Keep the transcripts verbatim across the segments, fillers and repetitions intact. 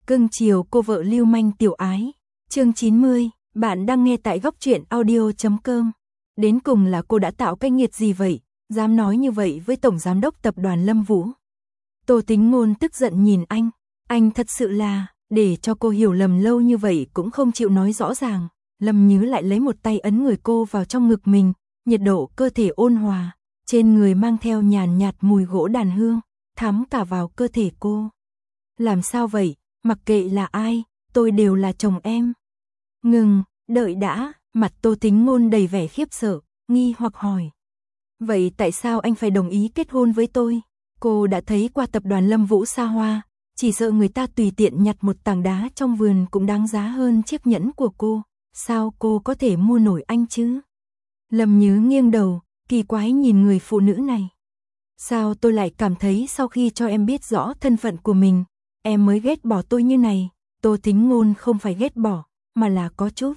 Cưng chiều cô vợ lưu manh tiểu ái. Chương chín mươi, bạn đang nghe tại góc truyện audio chấm com. Đến cùng là cô đã tạo cái nghiệt gì vậy, dám nói như vậy với tổng giám đốc tập đoàn Lâm Vũ. Tô Tính Ngôn tức giận nhìn anh, anh thật sự là, để cho cô hiểu lầm lâu như vậy cũng không chịu nói rõ ràng. Lâm Nhứ lại lấy một tay ấn người cô vào trong ngực mình, nhiệt độ cơ thể ôn hòa, trên người mang theo nhàn nhạt mùi gỗ đàn hương, thắm cả vào cơ thể cô. Làm sao vậy, mặc kệ là ai, tôi đều là chồng em. Ngừng, đợi đã, mặt Tô Tính Ngôn đầy vẻ khiếp sợ, nghi hoặc hỏi. Vậy tại sao anh phải đồng ý kết hôn với tôi? Cô đã thấy qua tập đoàn Lâm Vũ xa hoa, chỉ sợ người ta tùy tiện nhặt một tảng đá trong vườn cũng đáng giá hơn chiếc nhẫn của cô. Sao cô có thể mua nổi anh chứ? Lâm Nhứ nghiêng đầu, kỳ quái nhìn người phụ nữ này. Sao tôi lại cảm thấy sau khi cho em biết rõ thân phận của mình, em mới ghét bỏ tôi như này? Tô Tính Ngôn không phải ghét bỏ, mà là có chút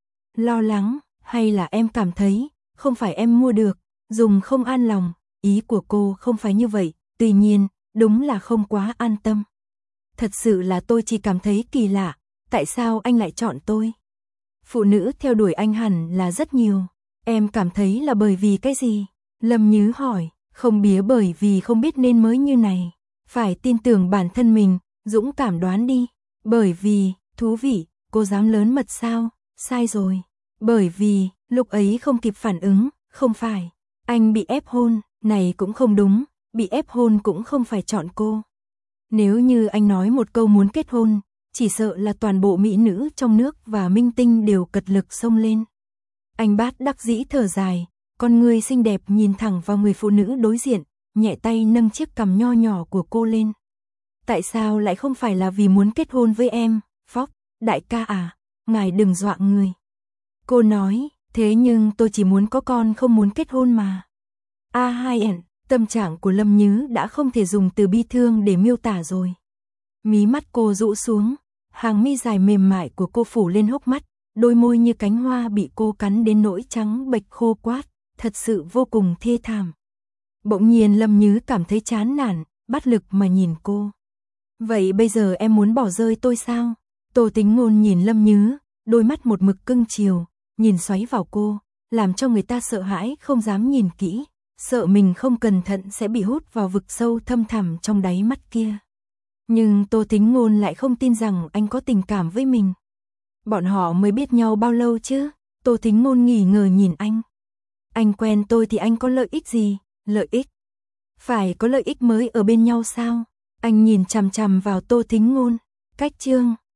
lo lắng, hay là em cảm thấy, không phải em mua được, dùng không an lòng. Ý của cô không phải như vậy, tuy nhiên, đúng là không quá an tâm. Thật sự là tôi chỉ cảm thấy kỳ lạ, tại sao anh lại chọn tôi? Phụ nữ theo đuổi anh hẳn là rất nhiều, em cảm thấy là bởi vì cái gì? Lâm Nhứ hỏi, không bía bởi vì không biết nên mới như này, phải tin tưởng bản thân mình, dũng cảm đoán đi. Bởi vì, thú vị, cô dám lớn mật sao? Sai rồi. Bởi vì, lúc ấy không kịp phản ứng, không phải. Anh bị ép hôn, này cũng không đúng, bị ép hôn cũng không phải chọn cô. Nếu như anh nói một câu muốn kết hôn, chỉ sợ là toàn bộ mỹ nữ trong nước và minh tinh đều cật lực xông lên. Anh bát đắc dĩ thở dài, con người xinh đẹp nhìn thẳng vào người phụ nữ đối diện, nhẹ tay nâng chiếc cằm nho nhỏ của cô lên. Tại sao lại không phải là vì muốn kết hôn với em, Phóc, đại ca à, ngài đừng dọa người. Cô nói, thế nhưng tôi chỉ muốn có con không muốn kết hôn mà. A hai ẩn, tâm trạng của Lâm Nhứ đã không thể dùng từ bi thương để miêu tả rồi. Mí mắt cô rũ xuống, hàng mi dài mềm mại của cô phủ lên hốc mắt, đôi môi như cánh hoa bị cô cắn đến nỗi trắng bệch khô quát, thật sự vô cùng thê thảm. Bỗng nhiên Lâm Nhứ cảm thấy chán nản, bất lực mà nhìn cô. Vậy bây giờ em muốn bỏ rơi tôi sao? Tô Tính Ngôn nhìn Lâm Nhứ, đôi mắt một mực cưng chiều, nhìn xoáy vào cô, làm cho người ta sợ hãi không dám nhìn kỹ, sợ mình không cẩn thận sẽ bị hút vào vực sâu thâm thẳm trong đáy mắt kia. Nhưng Tô Tính Ngôn lại không tin rằng anh có tình cảm với mình. Bọn họ mới biết nhau bao lâu chứ? Tô Tính Ngôn nghi ngờ nhìn anh. Anh quen tôi thì anh có lợi ích gì? Lợi ích? Phải có lợi ích mới ở bên nhau sao? Anh nhìn chằm chằm vào Tô Tính Ngôn. Cách chương,